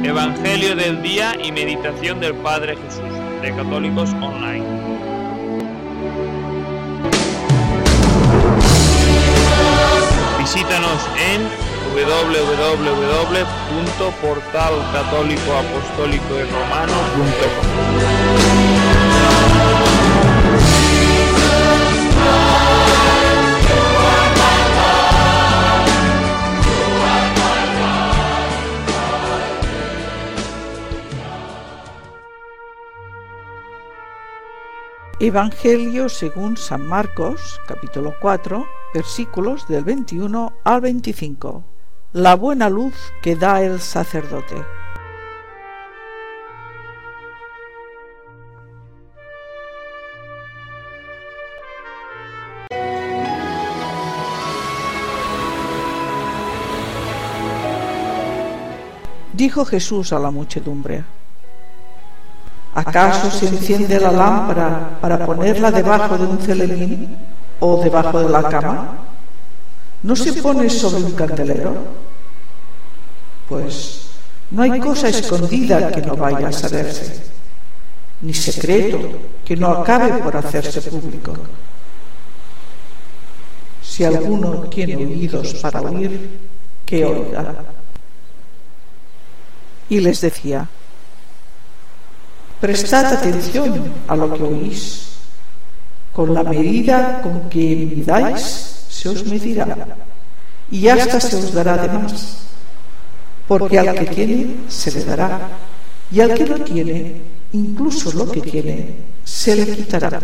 Evangelio del día y meditación del Padre Jesús, de Católicos Online. Visítanos en www.portalcatólicoapostólicoyromano.com. Evangelio según San Marcos, capítulo 4, versículos del 21 al 25. La buena luz que da el sacerdote. Dijo Jesús a la muchedumbre: ¿acaso se enciende la lámpara para ponerla debajo de un celemín o debajo de la cama? ¿No se pone sobre un candelero? Pues no hay cosa escondida que no vaya a saberse, ni secreto que no acabe por hacerse público. Si alguno tiene oídos para oír, que oiga. Y les decía: prestad atención a lo que oís. Con la medida con que midáis, se os medirá, y hasta se os dará de más. Porque al que tiene, se le dará, y al que no tiene, incluso lo que tiene, se le quitará.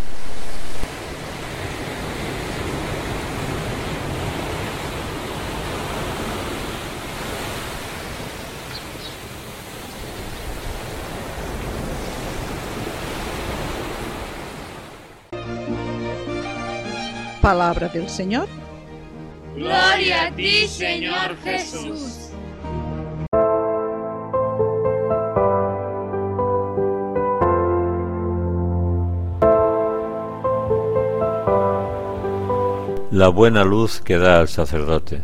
Palabra del Señor. Gloria a ti, Señor Jesús. La buena luz que da al sacerdote.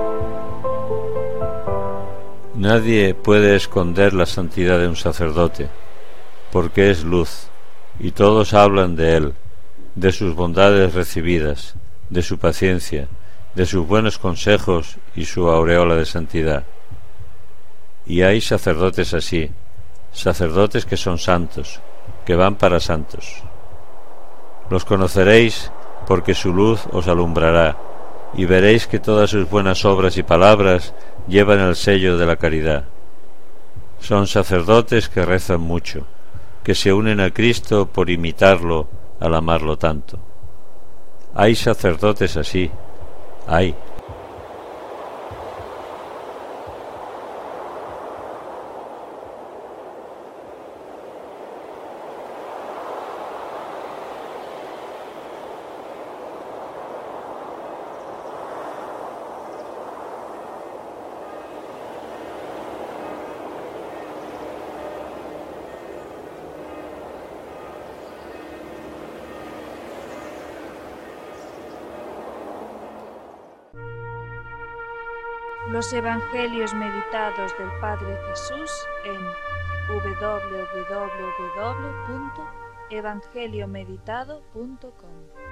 Nadie puede esconder la santidad de un sacerdote, porque es luz, y todos hablan de él, de sus bondades recibidas, de su paciencia, de sus buenos consejos y su aureola de santidad. Y hay sacerdotes así, sacerdotes que son santos, que van para santos. Los conoceréis porque su luz os alumbrará, y veréis que todas sus buenas obras y palabras llevan el sello de la caridad. Son sacerdotes que rezan mucho, que se unen a Cristo por imitarlo al amarlo tanto. Hay sacerdotes así, hay. Los Evangelios meditados del Padre Jesús en www.evangeliomeditado.com.